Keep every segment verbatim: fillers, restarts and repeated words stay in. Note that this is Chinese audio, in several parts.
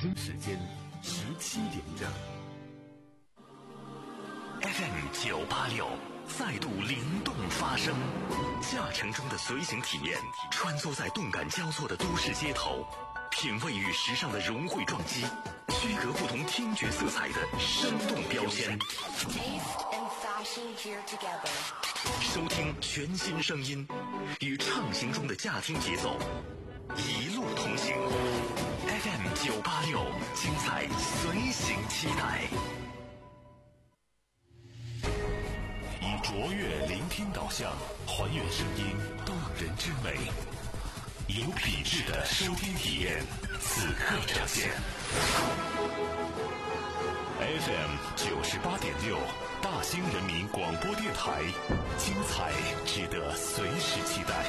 京时间十七点整。 F M 九八六再度灵动发声，驾乘中的随行体验，穿梭在动感交错的都市街头，品味与时尚的融汇撞击，区隔不同听觉色彩的生动标签。收听全新声音，与畅行中的驾听节奏，一路同行。F M 九八六，精彩随行期待。以卓越聆听导向，还原声音动人之美，有品质的收听体验，此刻呈现。F M 九十八点六，大兴人民广播电台，精彩值得随时期待。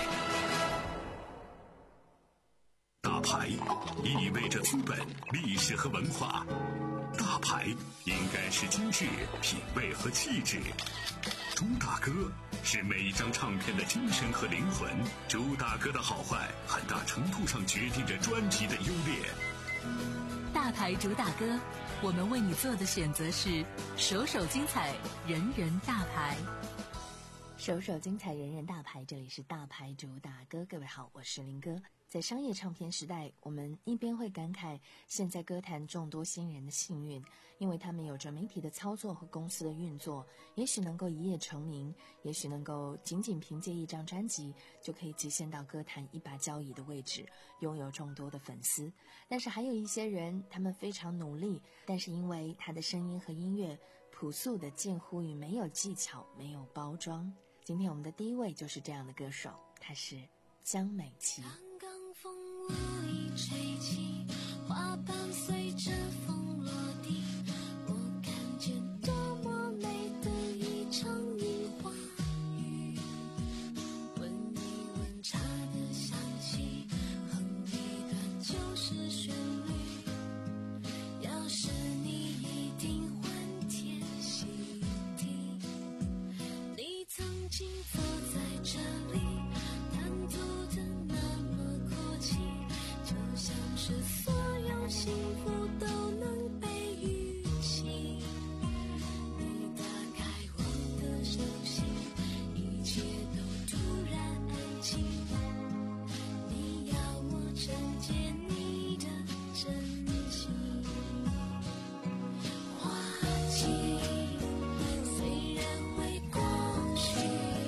大牌意味着资本、历史和文化，大牌应该是精致、品味和气质。朱大哥是每一张唱片的精神和灵魂，朱大哥的好坏很大程度上决定着专辑的优劣。 大牌主打歌，我们为你做的选择是首首精彩，人人大牌。首首精彩，人人大牌，这里是大牌主打歌。各位好，我是林哥。在商业唱片时代，我们一边会感慨现在歌坛众多新人的幸运，因为他们有着媒体的操作和公司的运作，也许能够一夜成名，也许能够仅仅凭借一张专辑就可以跻身到歌坛一把交椅的位置，拥有众多的粉丝。但是还有一些人，他们非常努力，但是因为他的声音和音乐朴素的近乎于没有技巧，没有包装。今天我们的第一位就是这样的歌手，他是江美琪。 刚刚风无意吹起，花瓣随着风落地，我看见多么美的一场樱花雨。闻一闻茶的香气，哼一段旧时旋律，要是你一定欢天喜地。你曾经坐在这里，谈吐的那么阔气，就像是所有幸福都能被预期。你打开我的手心，一切都突然安静。你要我承接你的真心。花季虽然会过去，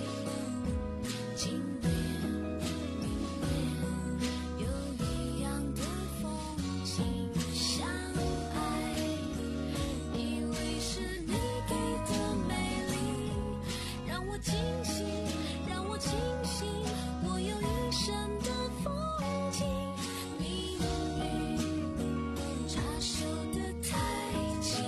今年明年有一样的风景。相爱以为是你给的美丽，让我惊喜，让我清醒，我有一生的风景。命运插手的太急，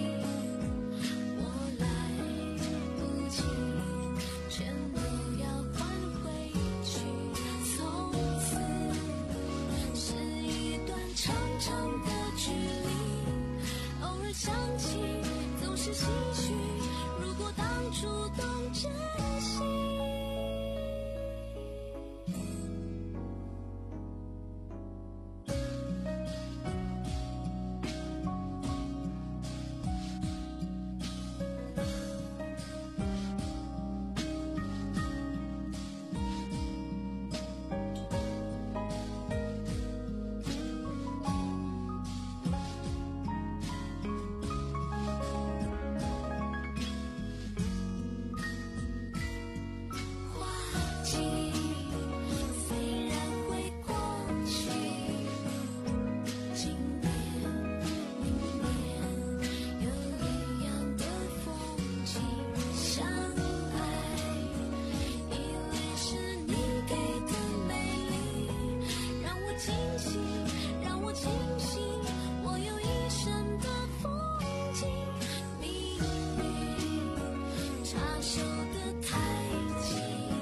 我来不及，全都要还回去。从此是一段长长的距离，偶尔想起总是唏嘘，如果当初懂珍惜。花季虽然会过去，今年明年有一样的风景。相爱以为是你给的美丽，让我惊喜，让我清醒，我有一生的风景。命运插手的太急，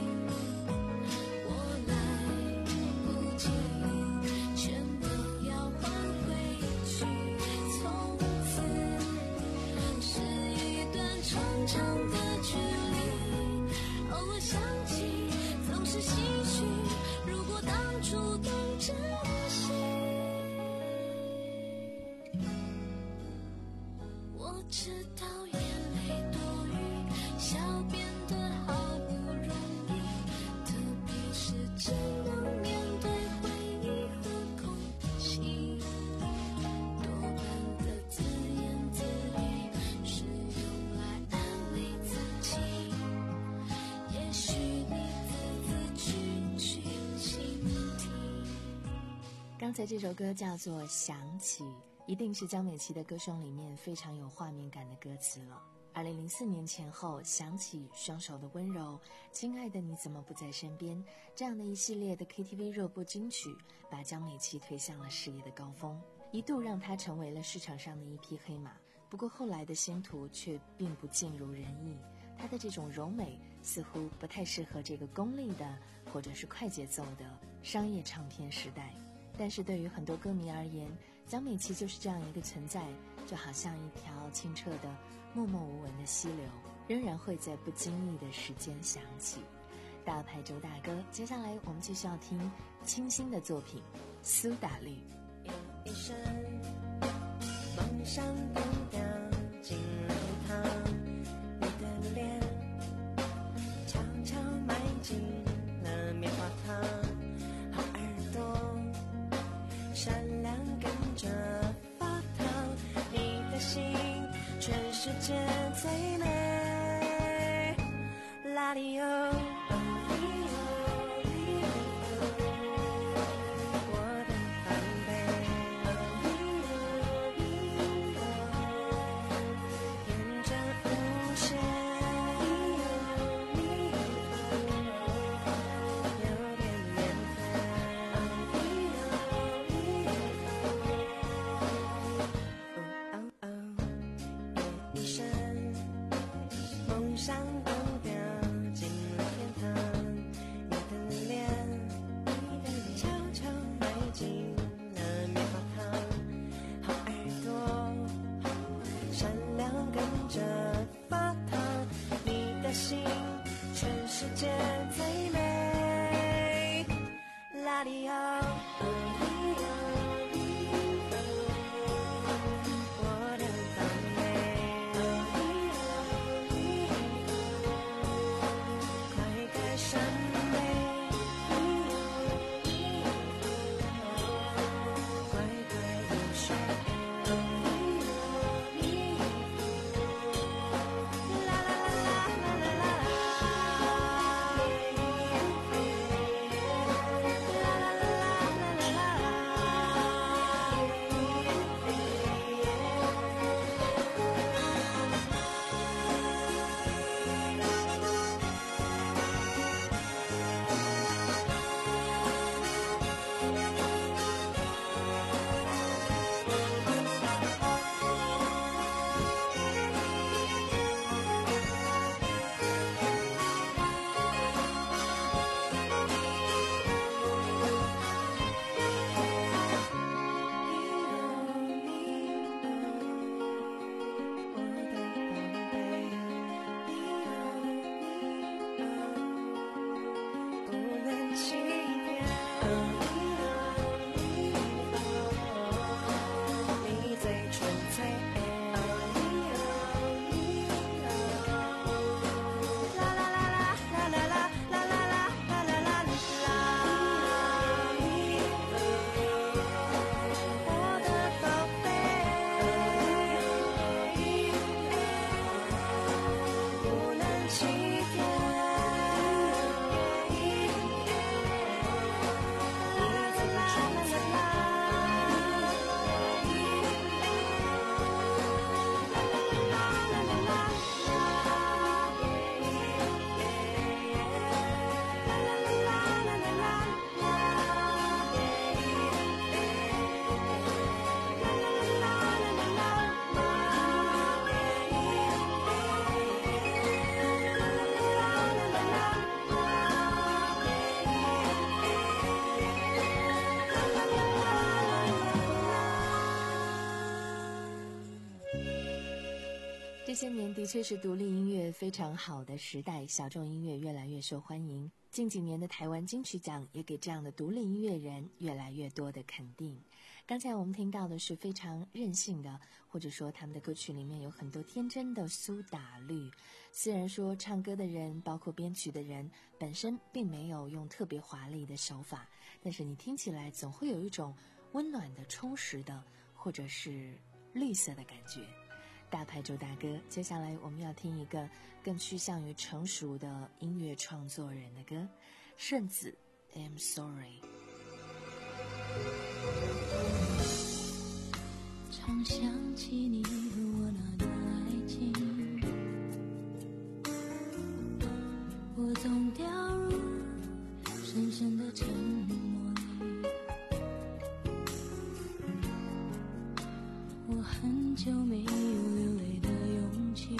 我来不及，全都要还回去。从此是一段长长的距离，偶尔想起总是唏嘘，如果当初懂珍惜。 知道眼泪多余，笑变得好不容易，特别是只能面对回忆和空气，多半的自言自语是用来安慰自己，也许你字字句句倾听。 刚才这首歌叫做《想起》，一定是江美琪的歌声里面非常有画面感的歌词了。二零零四年前后，想起双手的温柔，亲爱的你怎么不在身边，这样的一系列的 K T V 热播金曲，把江美琪推向了事业的高峰，一度让她成为了市场上的一匹黑马。不过后来的星途却并不尽如人意，她的这种柔美似乎不太适合这个功利的或者是快节奏的商业唱片时代。但是对于很多歌迷而言，江美琪就是这样一个存在，就好像一条清澈的默默无闻的溪流，仍然会在不经意的时间响起。大牌周大哥，接下来我们继续要听清新的作品《苏打绿》。 有一生梦想丢掉进了天堂，你的脸悄悄埋进了棉花糖，好耳朵善良跟着发烫，你的心全世界最美，拉里欧这些年的确是独立音乐非常好的时代，小众音乐越来越受欢迎。近几年的台湾金曲奖也给这样的独立音乐人越来越多的肯定。 刚才我们听到的是非常任性的，或者说他们的歌曲里面有很多天真的苏打绿。虽然说唱歌的人包括编曲的人本身并没有用特别华丽的手法，但是你听起来总会有一种温暖的、充实的，或者是绿色的感觉。大牌主打歌，接下来我们要听一个更趋向于成熟的音乐创作人的歌，顺子 I'm Sorry。 常想起你和我那段爱情，我总掉入深深的沉默里，我很久没有流泪的勇气，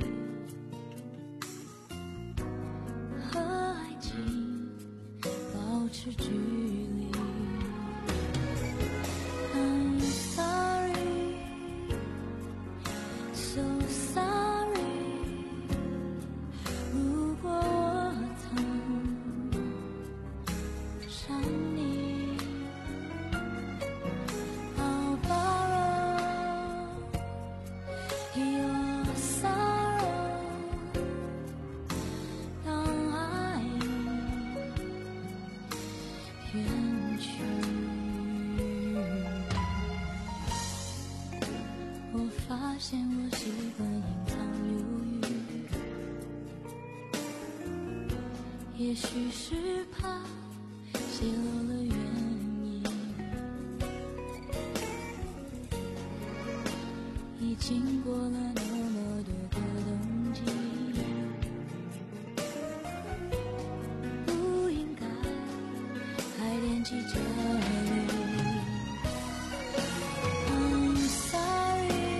和爱情保持距离。I'm sorry, so sorry， 如果我曾伤你， I'll borrow your sorrow， 当爱远去。我发现我习惯隐藏犹豫，也许是怕泄露了原因，已经过了那么多个冬季，不应该还惦记着你。I'm sorry,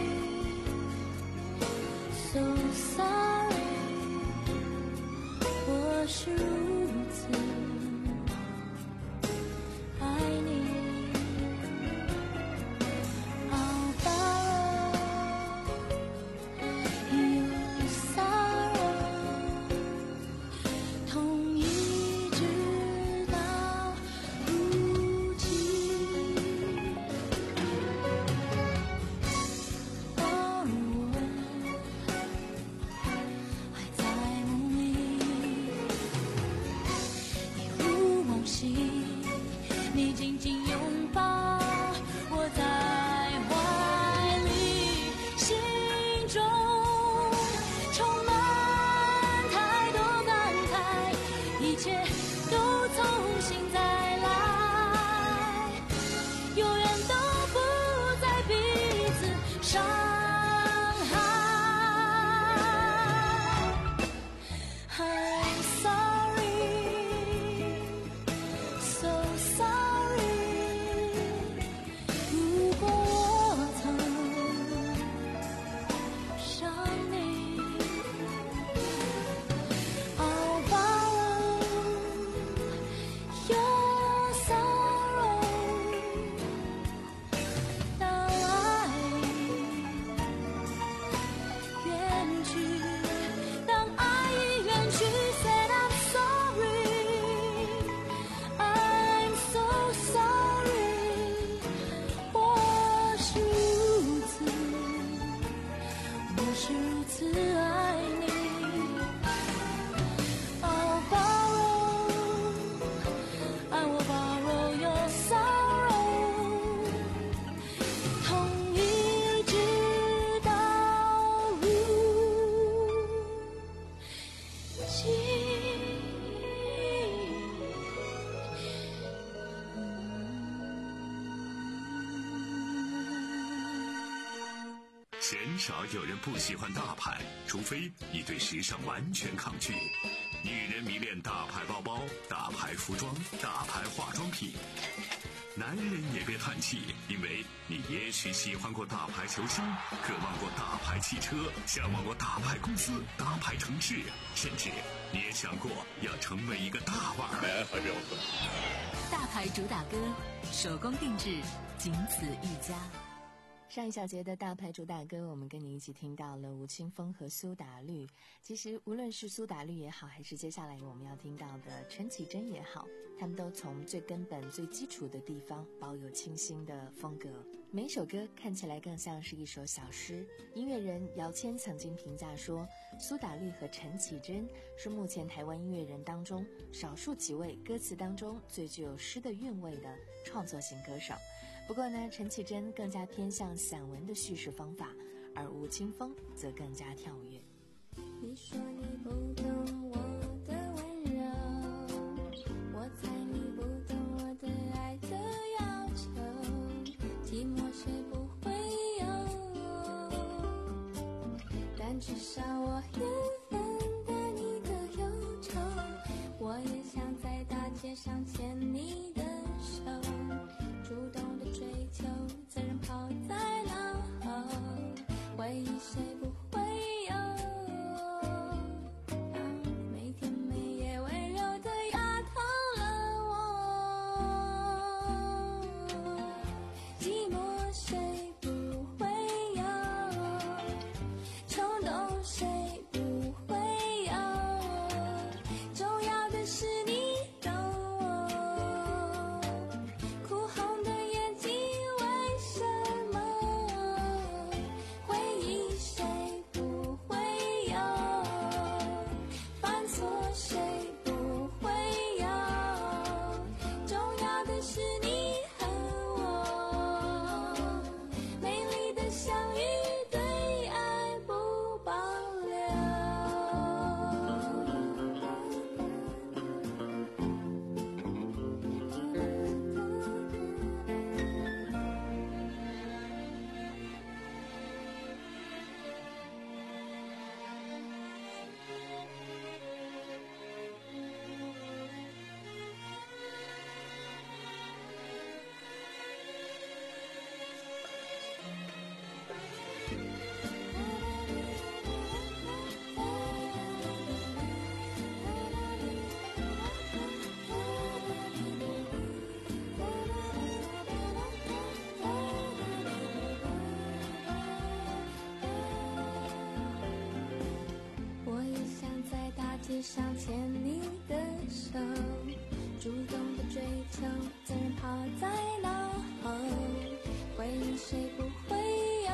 so sorry， 我是如此爱你。I'll borrow your sorrow， 痛一直到如今。哦，我还在梦里，一如梦醒，你紧紧拥抱我在怀里，心中充满太多感慨，一切都重新再来，永远都不再彼此伤害。I'm sorry, so sorry， 如果我曾伤你， I'll borrow your sorrow， 当爱远去，当爱已远去 Said I'm sorry, I'm so sorry， 我是如此，我是如此爱你。I'll borrow, I will borrow your sorrow， 痛一直到如今。 鲜少有人不喜欢大牌，除非你对时尚完全抗拒。女人迷恋大牌包包、大牌服装、大牌化妆品。男人也别叹气，因为你也许喜欢过大牌球星，渴望过大牌汽车，向往过大牌公司、大牌城市，甚至你也想过要成为一个大腕儿。 大牌主打歌，手工定制，仅此一家。 上一小节的大牌主打歌，我们跟你一起听到了吴青峰和苏打绿。其实无论是苏打绿也好，还是接下来我们要听到的陈绮贞也好，他们都从最根本最基础的地方保有清新的风格，每首歌看起来更像是一首小诗。音乐人姚谦曾经评价说，苏打绿和陈绮贞是目前台湾音乐人当中少数几位歌词当中最具有诗的韵味的创作型歌手。不过呢，陈绮贞更加偏向散文的叙事方法，而吴青峰则更加跳跃。 你说你不懂我的温柔，我猜你不懂我的爱的要求，寂寞谁不会有，但至少我也分担你的忧愁，我也想在大街上牵你的手，主动的追求，责任抛在脑后，回忆谁不会有，啊，每天每夜温柔的压痛了我，寂寞谁不会有，冲动谁不会有，重要的是你懂我，哭红的眼睛为什么，回忆谁不会有，犯错谁不会有，重要的是你和我，美丽的相遇对爱不保留。我也想在大街上牵你的手，主动的追求，责任抛在脑后，回忆谁不会有，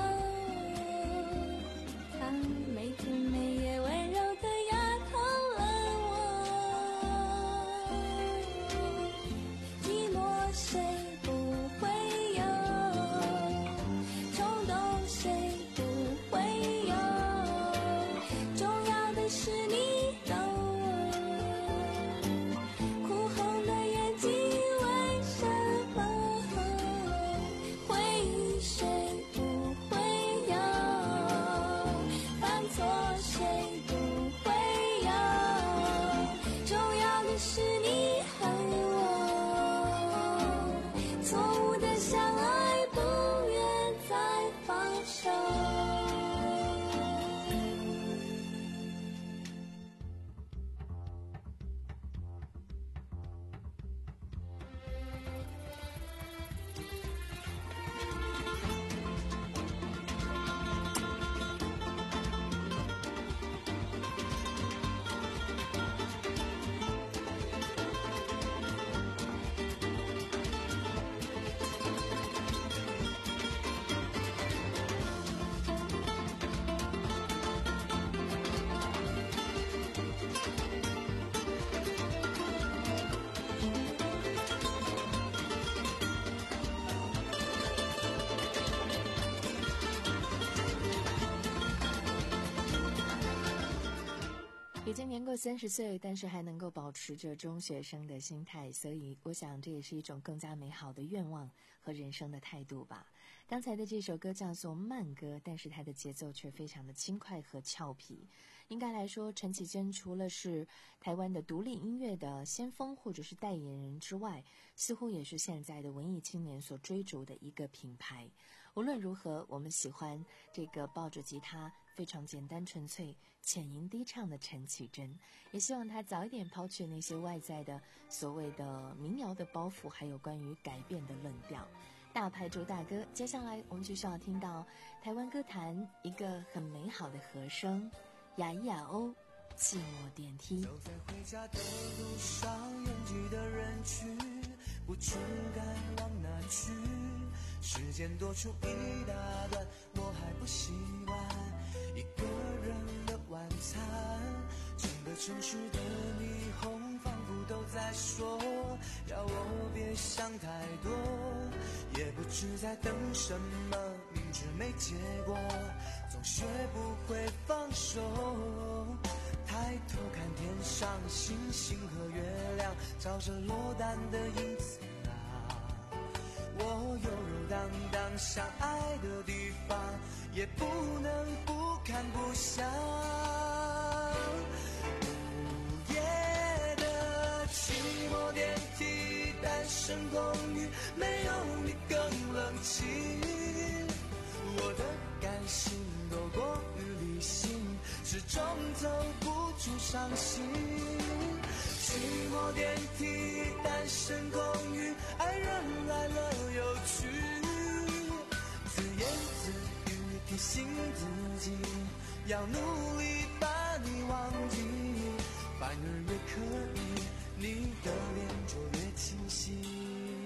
他每天每夜温柔的压痛了我，寂寞谁不会有，冲动谁不会有，重要的是你懂我，哭红的眼睛为什么，回忆谁不会有，犯错谁不会有，重要的是你和我，错误的相爱不愿再放手。 已经年过三十岁，但是还能够保持着中学生的心态，所以我想这也是一种更加美好的愿望和人生的态度吧。刚才的这首歌叫做慢歌，但是它的节奏却非常的轻快和俏皮。应该来说，陈绮贞除了是台湾的独立音乐的先锋或者是代言人之外，似乎也是现在的文艺青年所追逐的一个品牌。无论如何，我们喜欢这个抱着吉他非常简单纯粹浅吟低唱的陈绮贞，也希望她早一点抛去那些外在的所谓的民谣的包袱，还有关于改变的论调。 大牌主打歌。接下来我们就是要听到台湾歌坛一个很美好的和声，雅伊亚欧寂寞电梯。 走在回家的路上，拥挤的人群，不知该往哪去。时间多出一大段，我还不习惯一个人的晚餐。整个城市的霓虹仿佛都在说，要我别想太多。也不知在等什么，明知没结果，总学不会放手。抬头看天上星星和月亮，照着落单的影子啊，我悠悠荡荡相爱的地方，也不能不看不想。午夜的寂寞电梯，单身公寓，没有你更冷清。我的感性多过于理性，始终走不出伤心。寂寞电梯，单身公寓，爱人来了又去，自言自语提醒自己，要努力把你忘记，反而越刻意，你的脸就越清晰。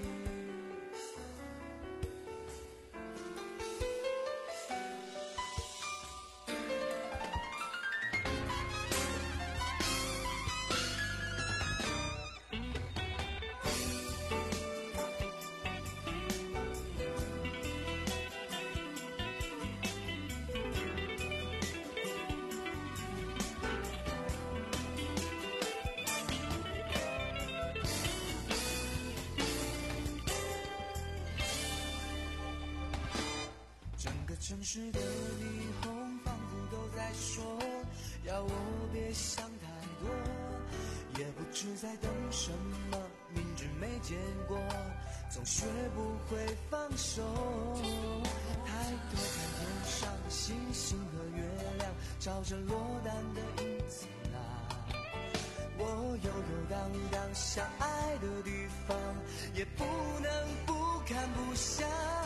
城市的霓虹仿佛都在说，要我别想太多。也不知在等什么，明知没结果，总学不会放手。抬头看天上星星和月亮，照着落单的影子啊，我悠悠荡荡相爱的地方，也不能不看不想。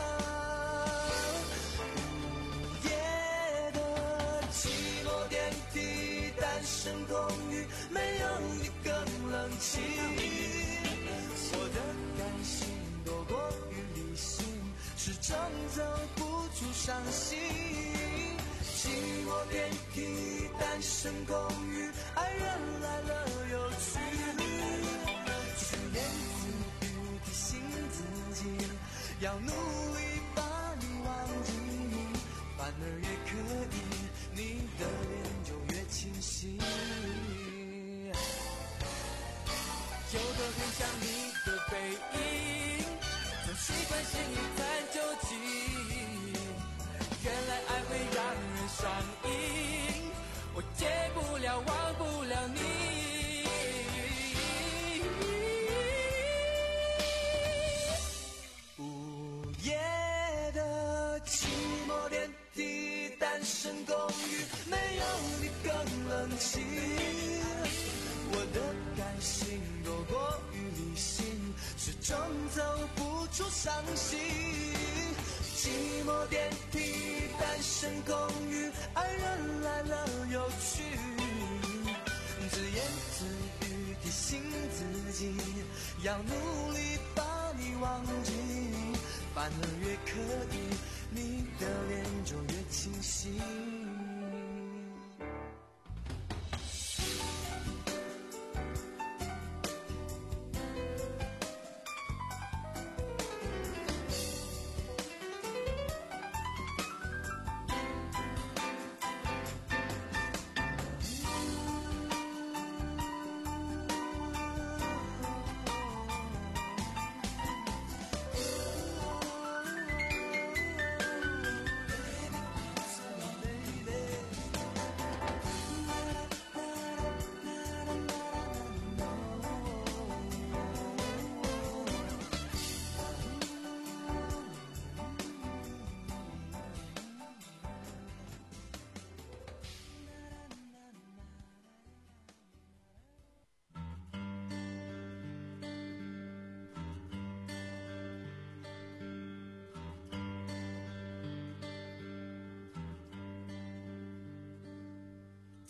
单身公寓，没有你更冷清。我的感性多过于理性，始终走不出伤心。寂寞电梯，单身公寓，爱人来了又去，自言自语提醒自己，要努力把你忘记，反而越刻意，你的脸就越清晰。有个很像你的背影，总习惯先一探究竟，原来爱会让人上瘾，我戒不了忘不了你。午夜的寂寞电梯，单身公寓，没有你更冷清。我的感性多过于理性，始终走不出伤心。寂寞电梯，单身公寓，爱人来了又去，自言自语提醒自己，要努力把你忘记，反而越刻意，你的脸就越清晰。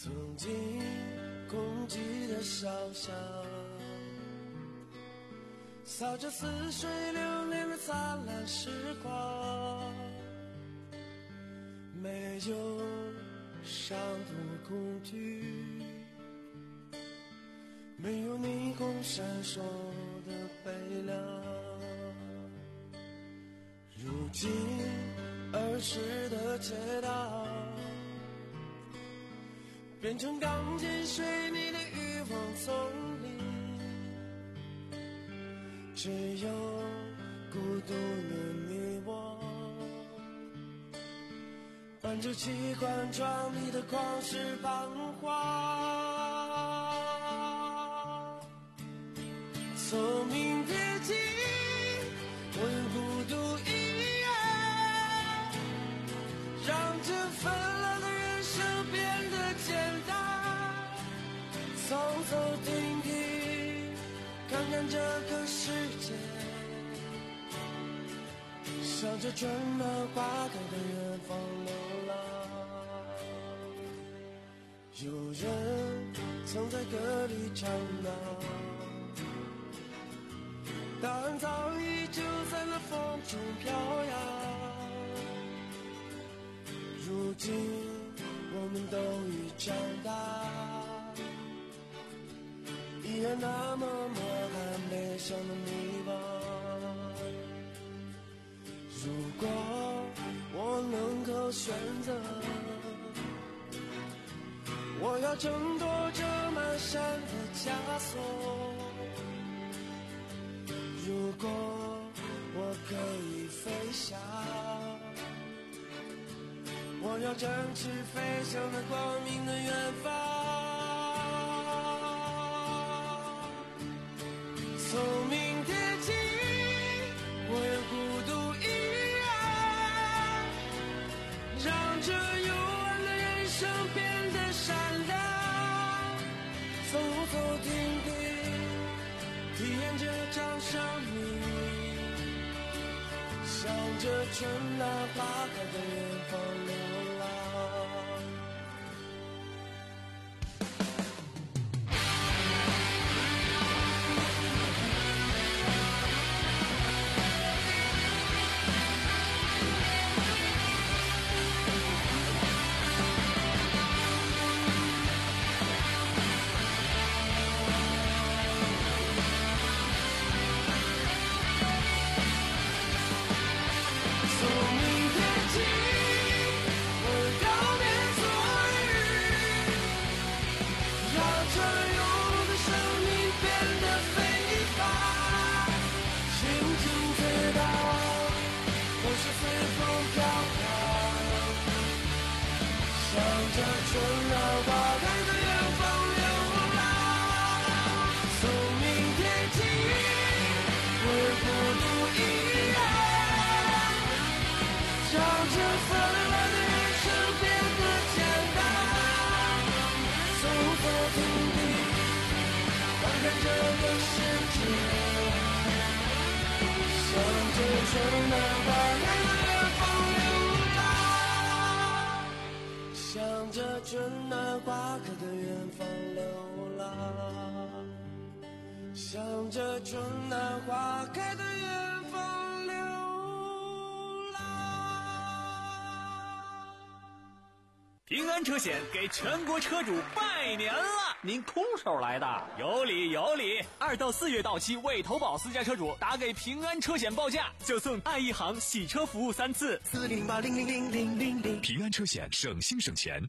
曾经空寂的小巷，洒着似水流年的灿烂时光，没有伤痛恐惧，没有霓虹闪烁的悲凉。如今儿时的街道变成钢筋水泥的欲望丛林，只有孤独的你我，伴着气管窗里的狂湿彷徨。从明天起，我用孤独一人，让这纷乱的人生变得简单，走走停停，看看这个世界，向着春暖花开的远方流浪。有人曾在歌里唱道，答案早已就在那风中飘扬。如今我们都已长大，依然那么默含悲伤的迷惘。如果我能够选择，我要挣脱这满山的枷锁。如果我可以飞翔，我要展翅飞向那光明的远方。从明天起，我要孤独一人，让这幽暗的人生变得闪亮，走走停停，体验这场生命，向着春暖花开的远方流浪。春暖花开的远方流浪，向着春暖花开的远方流浪，向着春暖花开的远方流浪。 平安车险给全国车主拜年了！ 您空手来的？ 有理有理！二到四月到期未投保私家车主，打给平安车险报价，就送爱一行洗车服务三次。 四零八零零零零零零。 平安车险，省心省钱。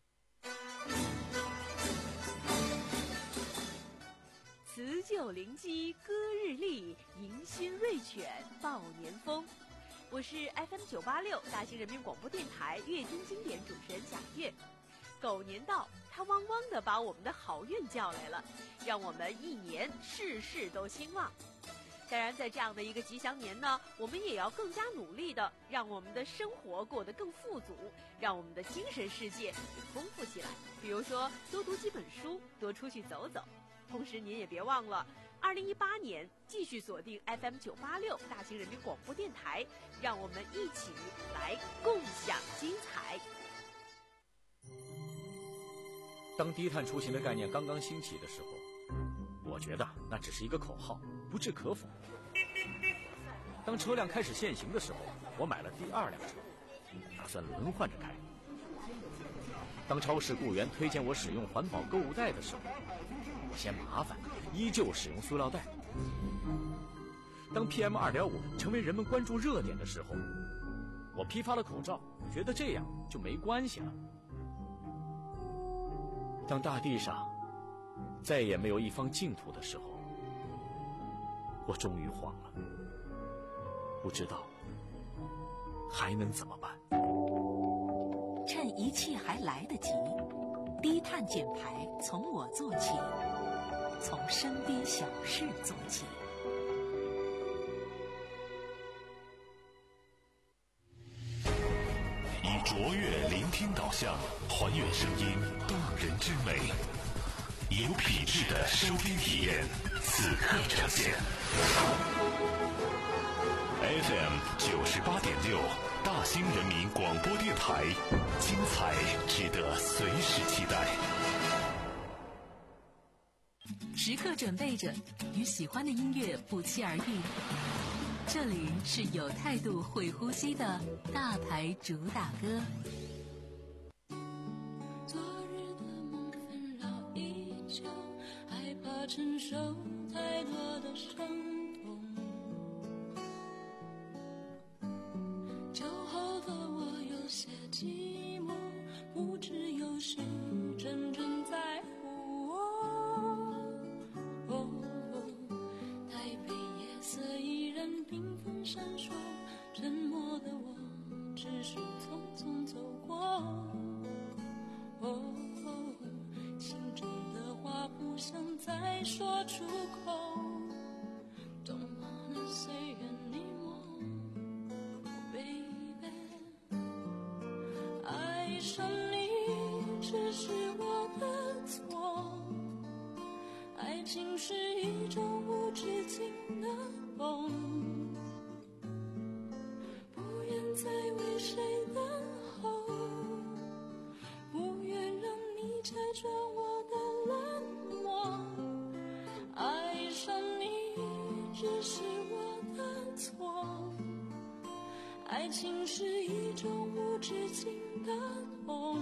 辞旧临机歌日丽，迎新瑞犬报年风。我是 F M 九八六大兴人民广播电台阅听经典主持人贾月。狗年到，它汪汪地把我们的好运叫来了，让我们一年事事都兴旺。当然，在这样的一个吉祥年呢，我们也要更加努力的让我们的生活过得更富足，让我们的精神世界也丰富起来。比如说，多读几本书，多出去走走。同时，您也别忘了，二零一八年继续锁定 F M 九八六大兴人民广播电台，让我们一起来共享精彩。 当低碳出行的概念刚刚兴起的时候，我觉得那只是一个口号，不置可否。当车辆开始限行的时候，我买了第二辆车，打算轮换着开。当超市雇员推荐我使用环保购物袋的时候，我嫌麻烦，依旧使用塑料袋。当 P M 二点五 成为人们关注热点的时候，我批发了口罩，觉得这样就没关系了。当大地上再也没有一方净土的时候，我终于慌了，不知道还能怎么办。 趁一切还来得及，低碳减排从我做起，从身边小事做起。 以卓越聆听导向，还原声音动人之美，有品质的收听体验，此刻呈现。F M 九十八点六，大兴人民广播电台，精彩值得随时期待。 时刻准备着，与喜欢的音乐不期而遇。这里是有态度、会呼吸的大牌主打歌。 昨日的梦纷扰依旧，害怕承受太多的伤痛。酒后的我有些寂寞，不知有谁真正在乎我。哦，台北夜色依然缤纷闪烁，沉默的我只是匆匆走过。哦，心中的话不想再说出口。Don't wanna say anymore, baby。爱上你只是我的错，爱情是一种无止境的梦，不愿再为谁等候，不愿让你拆穿我的冷漠。爱上你只是我的错，爱情是一种无止境的痛，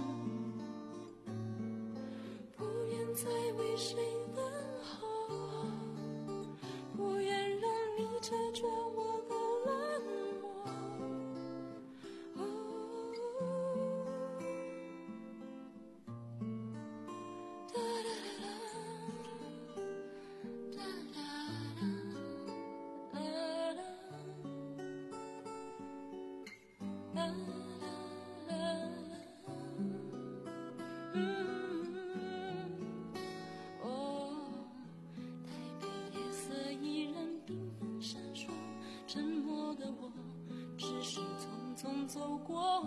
不愿再为谁等候，不愿让你拆穿我的冷漠。哦，哒哒哒哒哒哒哒哒哒哒。嗯，哦，台北夜色依然缤纷闪烁，沉默的我只是匆匆走过。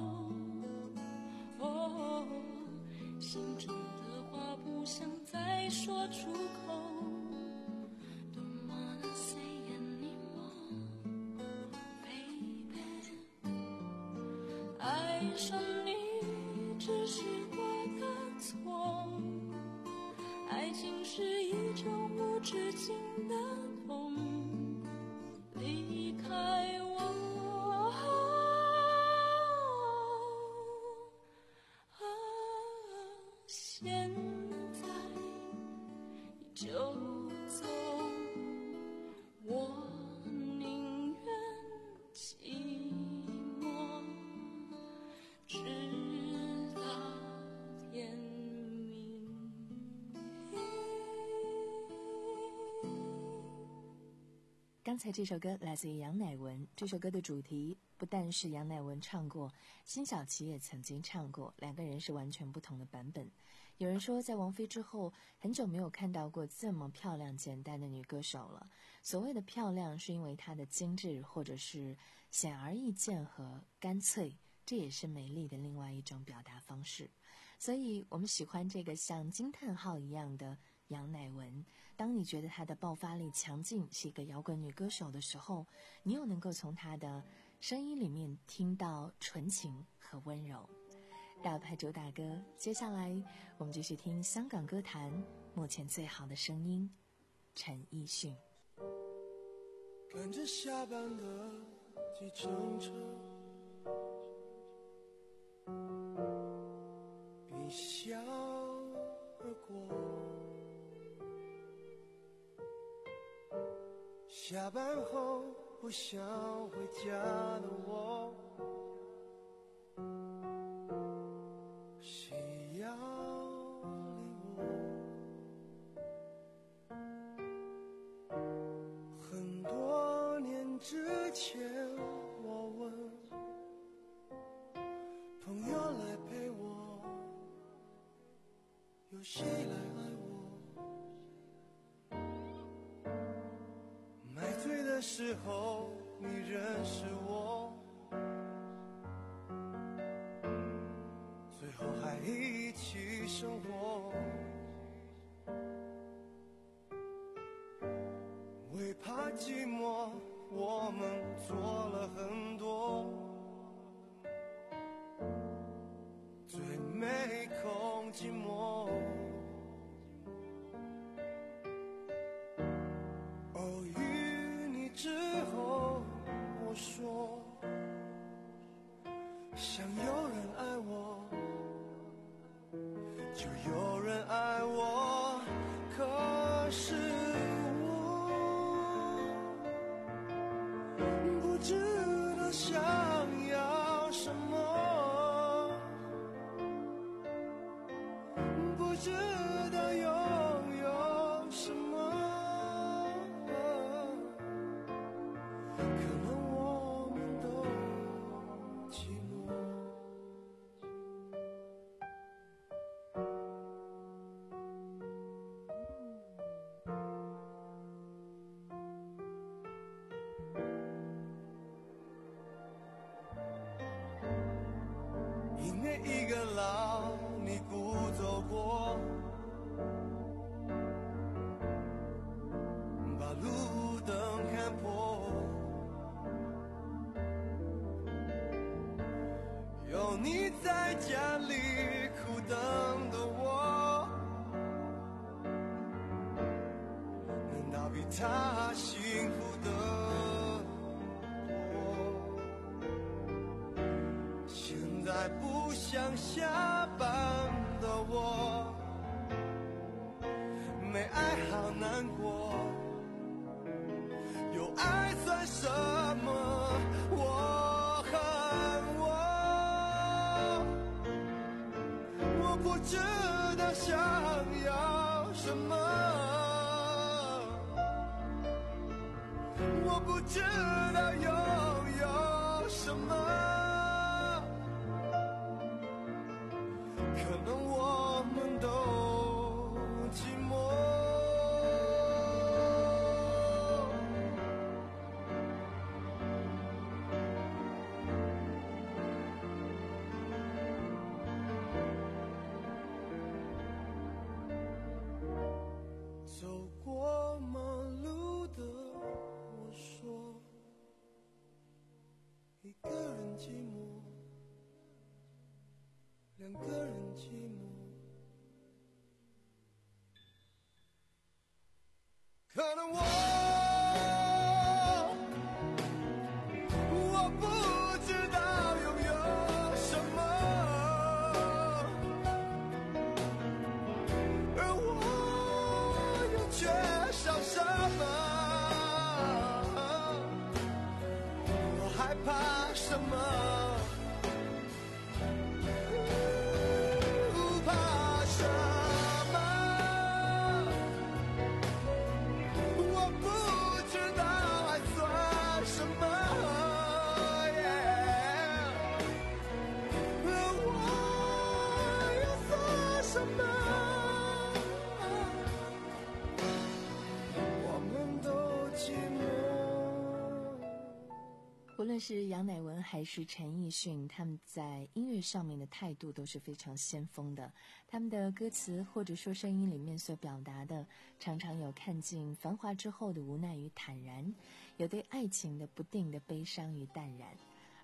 哦，心中的话不想再说出口。Don't wanna say anymore, baby。爱上你只是我的错，爱情是一种无止境的痛，离开我，啊，现在就走，我宁愿寂寞，直到天明。 刚才这首歌来自于杨乃文，这首歌的主题不但是杨乃文唱过，辛晓琪也曾经唱过，两个人是完全不同的版本。有人说在王菲之后很久没有看到过这么漂亮简单的女歌手了，所谓的漂亮是因为她的精致或者是显而易见和干脆，这也是美丽的另外一种表达方式。所以我们喜欢这个像惊叹号一样的杨乃文。当你觉得她的爆发力强劲，是一个摇滚女歌手的时候，你又能够从她的声音里面听到纯情和温柔。 大牌主打歌，接下来我们继续听香港歌坛目前最好的声音，陈奕迅。 赶着下班的计程车，比笑而过，下班后不想回家的我，谁要理我？很多年之前我问朋友来陪我，有谁来爱我？买醉的时候你认识我，最后还一起生活，为怕寂寞我们做了很多，最没空寂寞。偶遇你之后我说想有人爱我就有人爱我，可是我不知道想要什么，不知道拥有什么，可能我们都寂寞。一年一个老你孤走过，把路灯看破，有你在家里苦等的我，难道比他幸福的现在不想下班的我，没爱好难过，有爱算什么？我恨我，我不知道想要什么，我不知道拥有什么，可能我们都寂寞。走过马路的我说，一个人寂寞，两个人寂寞，可能我我不知道拥有什么，而我又缺少什么，我害怕什么，怕什么？我不知道还算什么，我又算什么？我们都寂寞。 无论是杨乃文还是陈奕迅，他们在音乐上面的态度都是非常先锋的。他们的歌词或者说声音里面所表达的，常常有看尽繁华之后的无奈与坦然，有对爱情的不定的悲伤与淡然。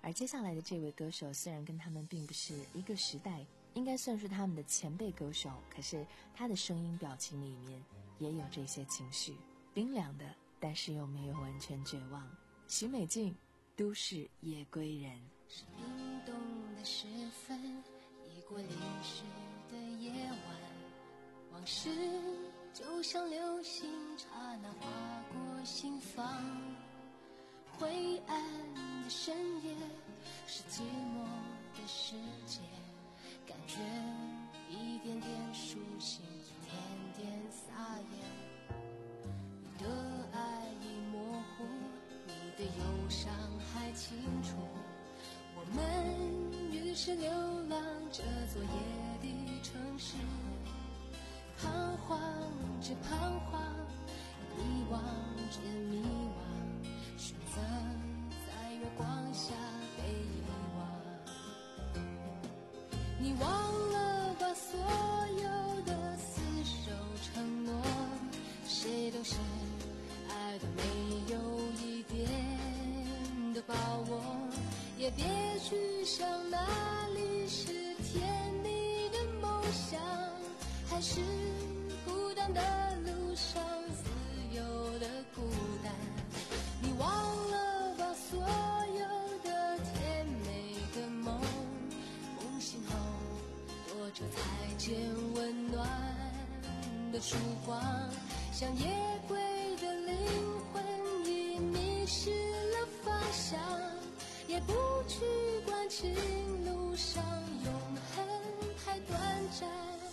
而接下来的这位歌手虽然跟他们并不是一个时代，应该算是他们的前辈歌手，可是他的声音表情里面也有这些情绪，冰凉的，但是又没有完全绝望。许美静，都市夜归人。 是冰冻的时分，已过零时的夜晚，往事就像流星刹那划过心房。灰暗的深夜，是寂寞的世界，感觉一点点苏醒，一点点撒野。你的爱已模糊，你的忧伤还清楚，我们于是流浪这座夜的城市，彷徨着彷徨，迷惘着迷惘，选择在月光下被遗忘。你忘了把所有的厮守承诺，谁都是爱的没有一点的把握，也别去想哪里是甜蜜的梦想，还是孤单的路上自由的孤单。你忘了把所有的甜美的梦，梦醒后躲着才见温暖的曙光，像夜归的灵魂已迷失了方向，也不去管情路上永恒太短暂。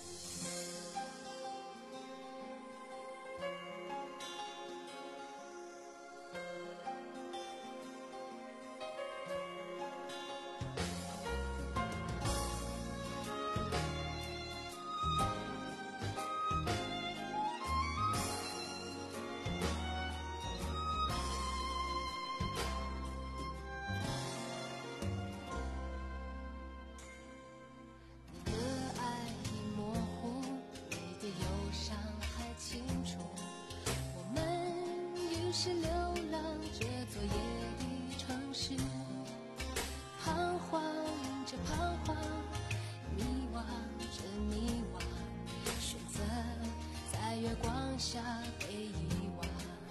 是流浪这座夜的城市，彷徨着彷徨，迷惘着迷惘，选择在月光下被遗忘。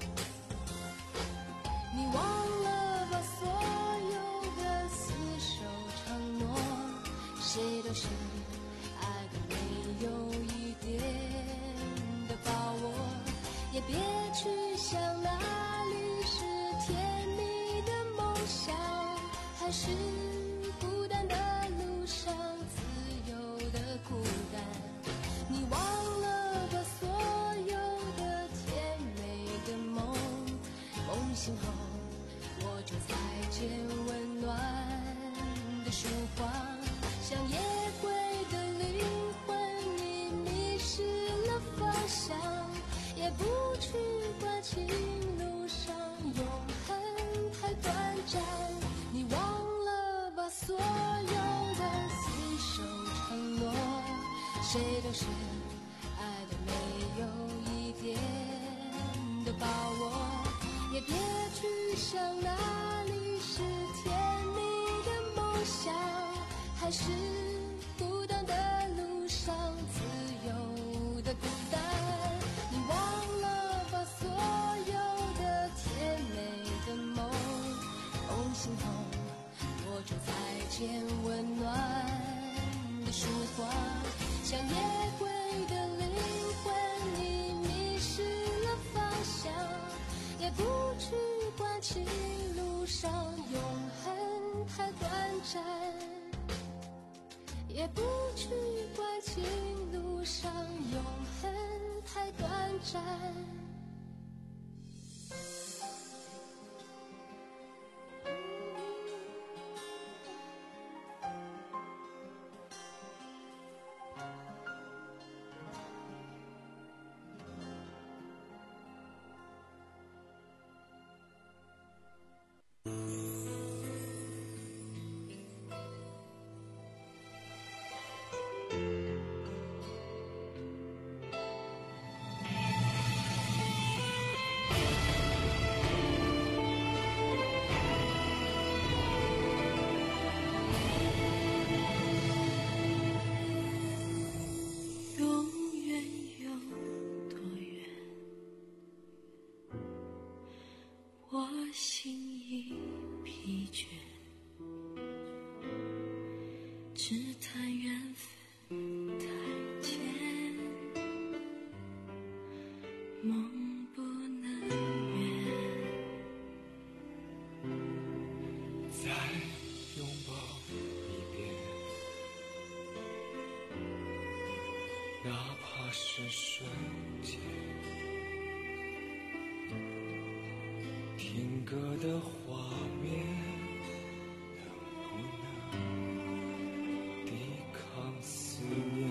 你忘了把所有的厮守承诺，谁都是爱的没有一点的把握，也别去想哪里是甜蜜的梦想，还是孤单的路上自由的孤单。你忘了把所有的甜美的梦，梦醒后我就再见温暖的曙光，像夜归的灵魂你迷失了方向，也不去管情路上永恒太短暂。你忘了把所有的厮守承诺，谁都是爱的没有一点的把握，也别去想哪里是甜蜜的梦想，还是孤单的路上自由的孤单。你忘了把所有的甜美的梦，梦醒后我就再见温暖的曙光，像夜归的灵魂你迷失了方向，也不去管情路上永恒太短暂，也不去管情路上永恒太短暂。 只谈缘分太浅，梦不能圆。 再拥抱一遍，哪怕是瞬间。停格的画面，能不能抵抗思念？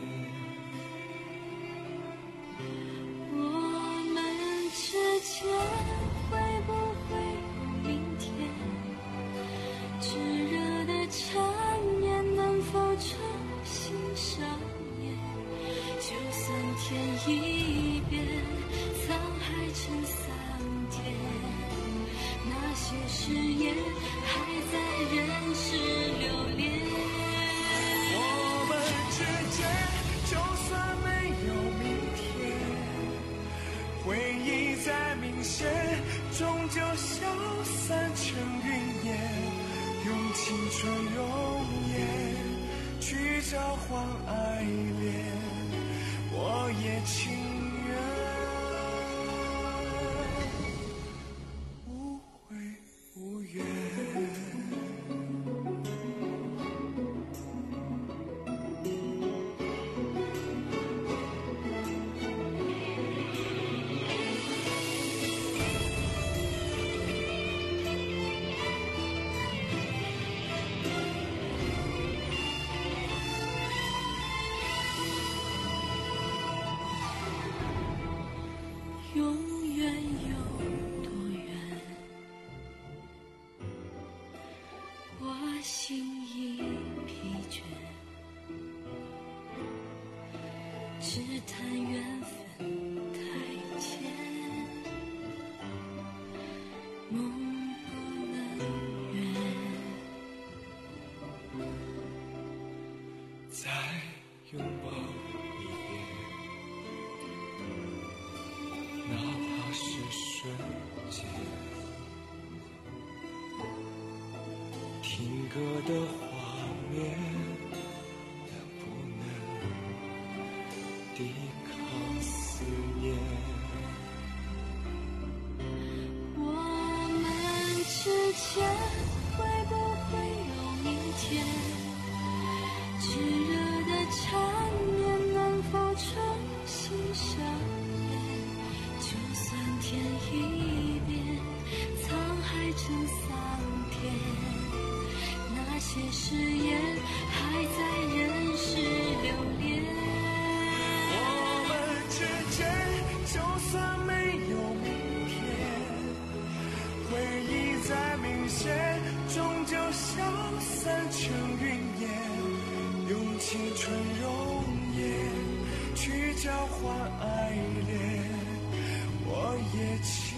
我们之间会不会有明天？炙热的缠绵能否重新上演？就算天一变，沧海成桑田，那些誓言还在人世留恋。 我们之间就算没有明天，回忆再明显，终究消散成云烟。用青春容颜去交换爱恋，我也情愿无悔无怨。 永远有多远？我心已疲倦，只谈缘分太浅，梦不能圆。 再拥抱一遍，哪怕是瞬间。停格的画面，能不能抵抗思念？ 我们之间会不会有明天？炙热的缠绵能否重新上演？就算天一变，沧海成桑田，那些誓言还在人世留恋。 我们之间就算没有明天，回忆再明显，终究消散成云烟。用青春容颜去交换爱恋，我也情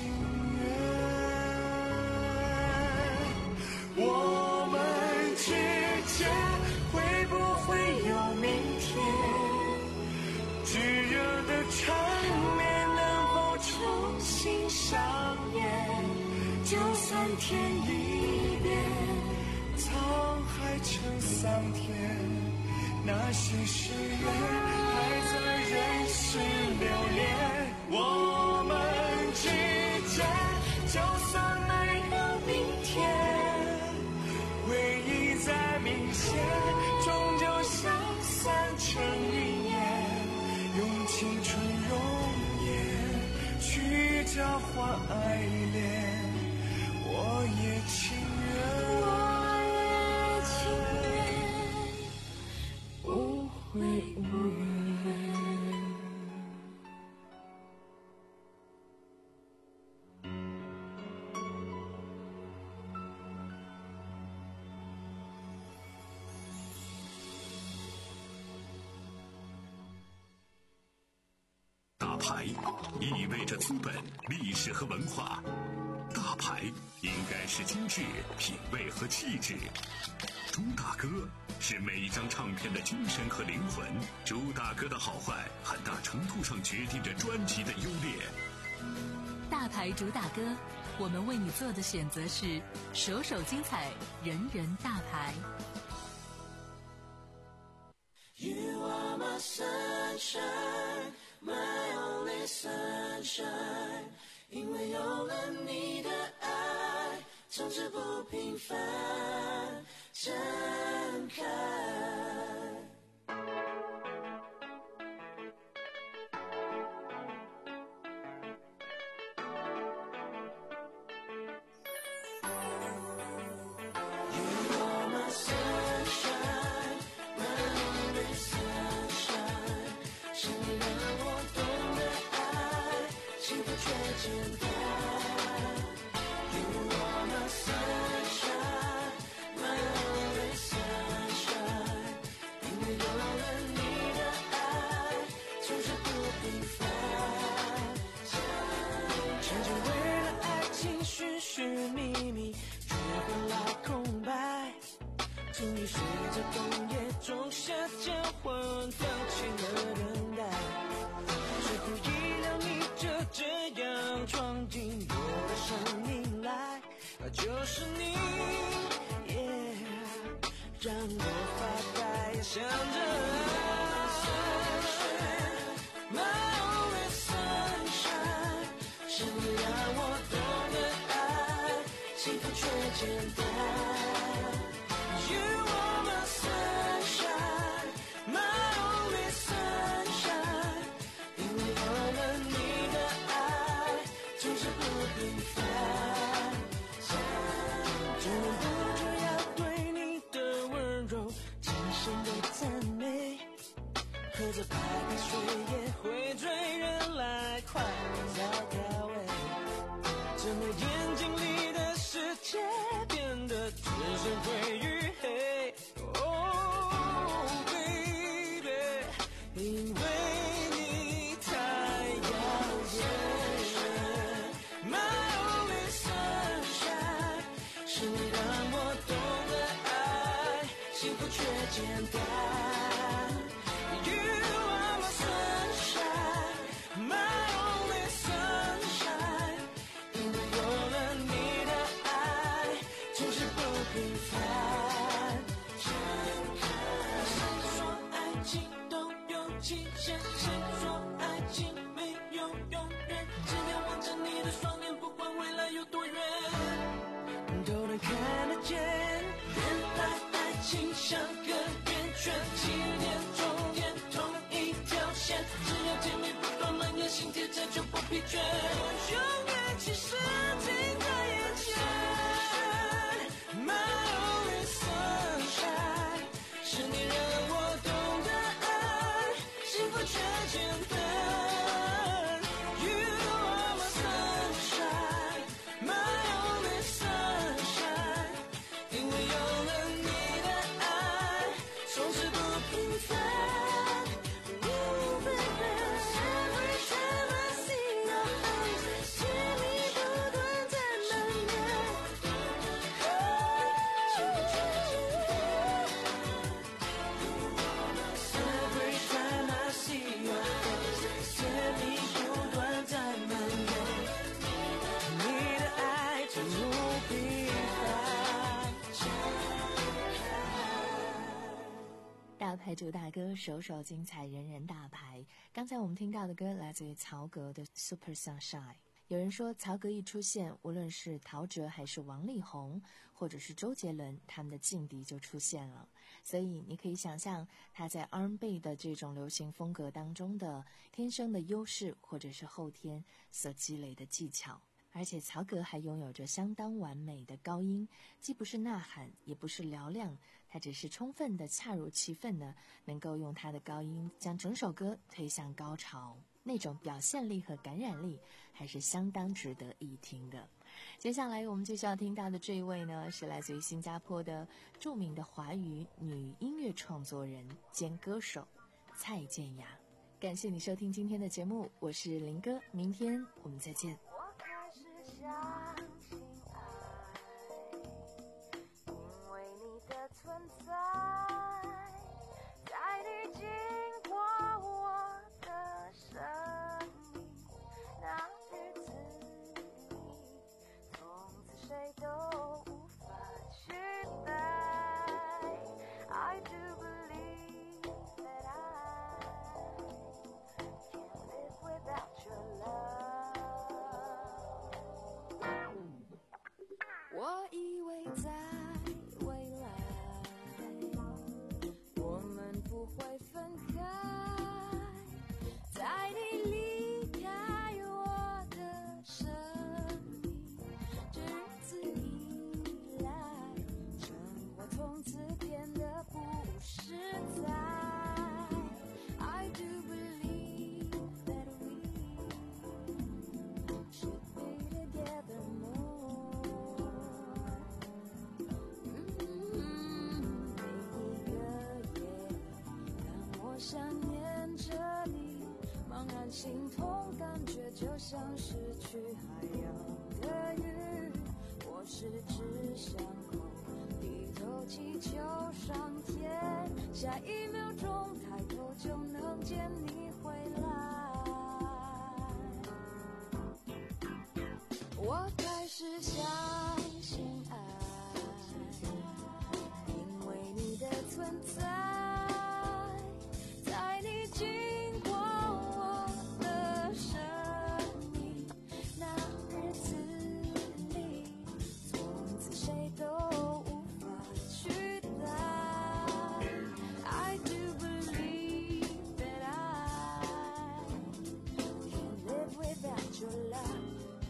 愿。我们之间会不会有明天？炙热的缠绵能否重新上演？就算天一变，沧海成桑田，那些誓言还在人世留恋。我们之间就算没有明天，回忆再明显，终究消散成云烟。用青春容颜去交换爱恋，我也情愿， 我也情愿无悔无怨。 大牌意味着资本、历史和文化，大牌应该是精致、品味和气质。朱大哥是每一张唱片的精神和灵魂，朱大哥的好坏很大程度上决定着专辑的优劣。 大牌主打歌，我们为你做的选择是首首精彩，人人大牌。 sunshine, my only sunshine， 因为有了你的爱，从此不平凡，睁开。 就是你 yeah， 让我发呆也想着爱。 My only sunshine， 是你让我懂得爱，幸福却简单。 You are my sunshine， my only sunshine， 因为有了你的爱，总是不平凡。 就忍不住要对你的温柔轻声的赞美，喝着白开水也会醉人来快乐早调味，整个眼睛里的世界变得只剩灰与黑。Oh baby， 因为你太耀眼。My only sunshine， 是你让我懂得爱，幸福却简单。You are my sunshine， my only sunshine， 因为有了你的爱，总是不平凡。谁说爱情都有期限？谁说爱情没有永远？只要望着你的双眼，不管未来有多远。 都能看得见，原来爱情像个圆圈，起点终点同一条线，只要甜蜜不断蔓延，心贴着就不疲倦，永远其实近在眼前。My only sunshine， 是你让我懂得爱，幸福却简单。You are my sunshine， my only sunshine。 因为有了你的爱，总是不平凡。Oh baby， every time I see your eyes， 甜蜜不断在蔓延。Every time I see your face， 甜蜜不断在蔓延。你的爱从不平凡。 大牌主打歌，首首精彩，人人大牌。刚才我们听到的歌来自于曹格的 Super Sunshine。有人说，曹格一出现，无论是陶喆还是王力宏，或者是周杰伦，他们的劲敌就出现了。所以你可以想象他在 R and B 的这种流行风格当中的天生的优势，或者是后天所积累的技巧。而且曹格还拥有着相当完美的高音，既不是呐喊，也不是嘹亮，他只是充分的恰如其分的，能够用他的高音将整首歌推向高潮，那种表现力和感染力还是相当值得一听的。接下来我们就需要听到的这一位呢，是来自于新加坡的著名的华语女音乐创作人兼歌手蔡健雅。感谢你收听今天的节目，我是林哥，明天我们再见。 相信爱，因为你的存在，在你经过我的生命那日子里，从此谁都无法取代。I do believe that I 分开，在你离开我的生命，这日子以来，生活从此变得不实在。I do believe that we should be together more. 嗯，每一个夜里，当我想念着你，茫然心痛，感觉就像失去海洋的鱼。我十指相扣，低头祈求上天，下一秒钟抬头就能见你回来。我开始相信爱，因为你的存在，在你经过我的生命，那日子里，从此谁都无法取代。I do believe that I can live without your love.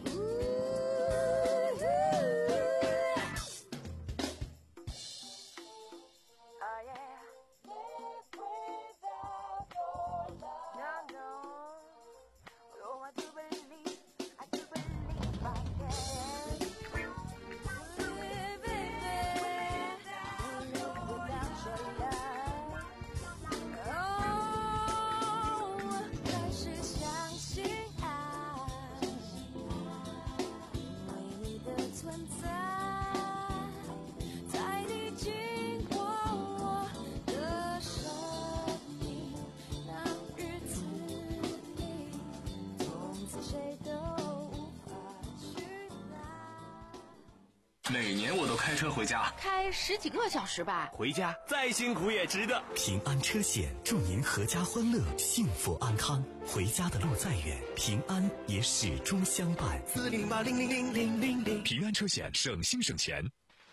每年我都开车回家， 开十几个小时吧。 回家再辛苦也值得。 平安车险祝您阖家欢乐，幸福安康。回家的路再远，平安也始终相伴。 四零八零零零零零零，平安车险，省心省钱。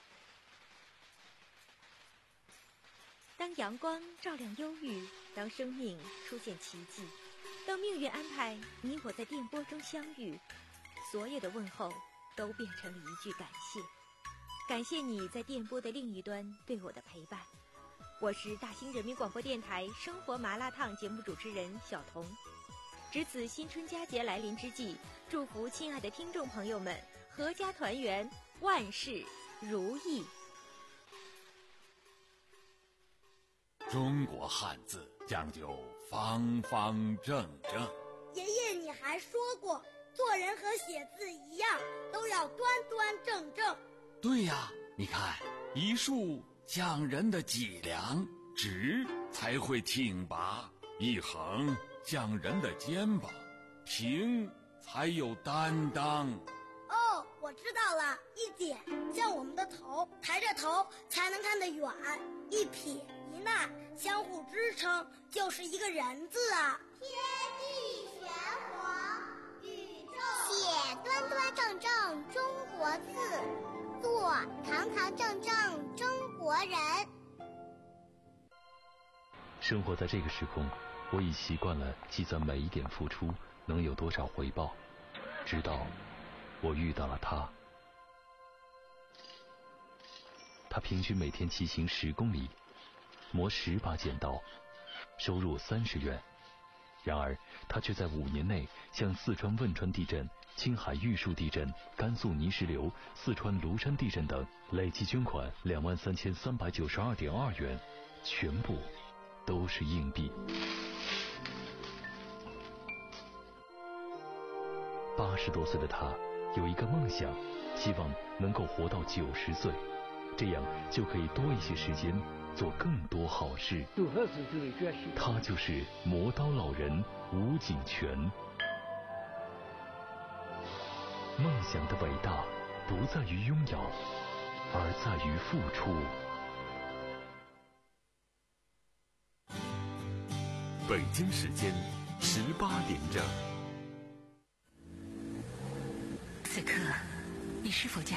当阳光照亮忧郁，当生命出现奇迹，当命运安排你我在电波中相遇，所有的问候都变成了一句感谢。感谢你在电波的另一端对我的陪伴。我是大兴人民广播电台生活麻辣烫节目主持人小彤。值此新春佳节来临之际，祝福亲爱的听众朋友们阖家团圆，万事如意。 中国汉字讲究方方正正。 爷爷，你还说过，做人和写字一样，都要端端正正。 对呀，你看，一竖讲人的脊梁，直才会挺拔；一横讲人的肩膀，平才有担当。 哦，我知道了，一点像我们的头，抬着头才能看得远；一撇一捺相互支撑，就是一个人字啊。 天地玄黄，宇宙写端端正正中国字，做堂堂正正中国人。 生活在这个时空，我已习惯了计算每一点付出能有多少回报，直到我遇到了他。他平均每天骑行十公里，磨十把剪刀，收入三十元。然而他却在五年内向四川汶川地震、青海玉树地震、甘肃泥石流、四川庐山地震等累计捐款两万三千三百九十二点二元，全部都是硬币。八十多岁的他有一个梦想，希望能够活到九十岁，这样就可以多一些时间做更多好事。他就是磨刀老人吴景全。梦想的伟大不在于拥有，而在于付出。 北京时间十八点整。 此刻，你是否将